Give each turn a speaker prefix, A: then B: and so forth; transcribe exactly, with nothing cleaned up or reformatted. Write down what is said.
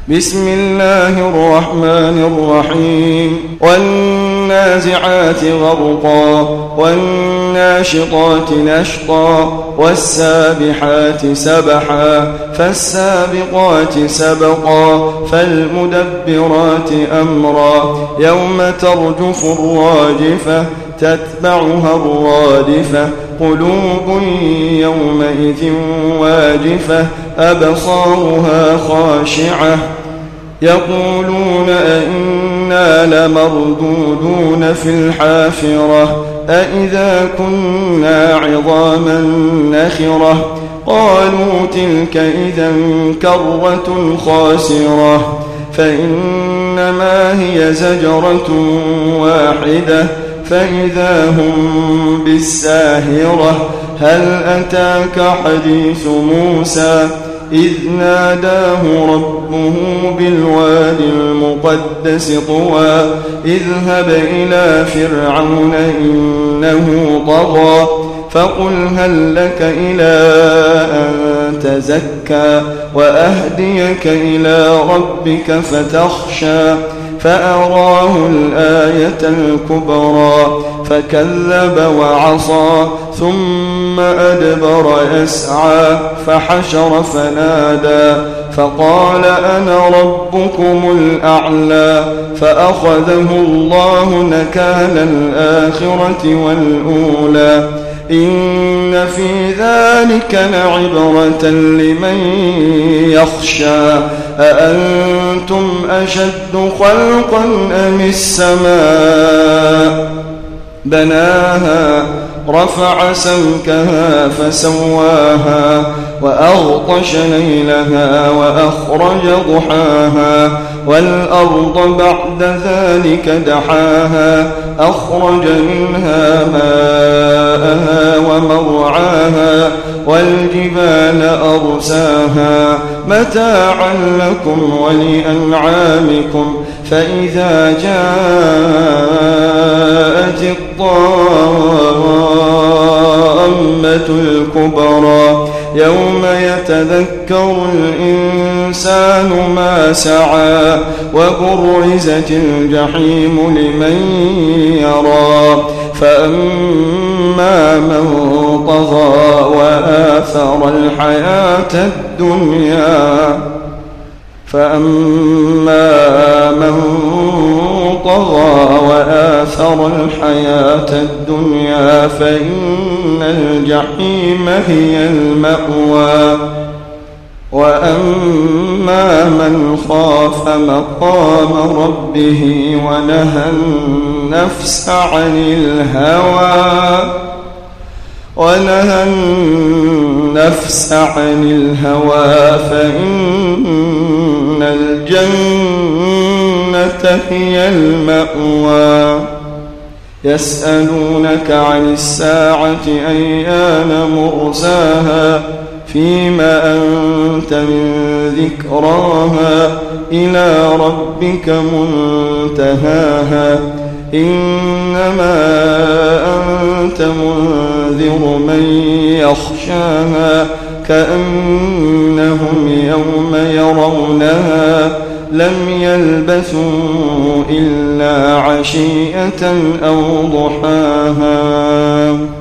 A: بسم الله الرحمن الرحيم والنازعات غرقا والناشطات نشطا والسابحات سبحا فالسابقات سبقا فالمدبرات أمرا يوم ترجف الراجفة تتبعها الرادفة قلوب يومئذ واجفة أبصارها خاشعة يقولون أئنا لمردودون في الحافرة أئذا كنا عظاما نخرة قالوا تلك إذا كرة خاسرة فإنما هي زجرة واحدة فإذا هم بالساهرة هل أتاك حديث موسى إذ ناداه ربه بالواد المقدس طوى اذهب إلى فرعون إنه طغى فقل هل لك إلى أن تزكى وأهديك إلى ربك فتخشى فأراه الآية الكبرى فكذب وعصى ثم أدبر يسعى فحشر فنادى فقال أنا ربكم الأعلى فأخذه الله نكال الآخرة والأولى إن في ذلك لعبرة لمن يخشى أأنتم أشد خلقا أم السماء بناها رفع سمكها فسواها وأغطش ليلها وأخرج ضحاها والأرض بعد ذلك دحاها أخرج منها ماءها ومرعاها والجبال أرساها متاعا لكم ولأنعامكم فإذا جاءت الطامة الكبرى يوم يتذكر الإنسان ما سعى وبرزت الجحيم لمن يرى فأما من طغى وآثر الحياة الدنيا فأما من طغى وآثر الحياة الدنيا فإن الجحيم هي المأوى وأما من خاف مقام ربه ونهى النفس عن الهوى ونهى النفس عن الهوى فإن الجنة هي المأوى يسألونك عن الساعة أيان مرساها فيما أنت من ذكراها إلى ربك منتهاها إنما أنت منذر من يخشاها كأنهم يوم يرونها لم يلبثوا إلا عشية أو ضحاها.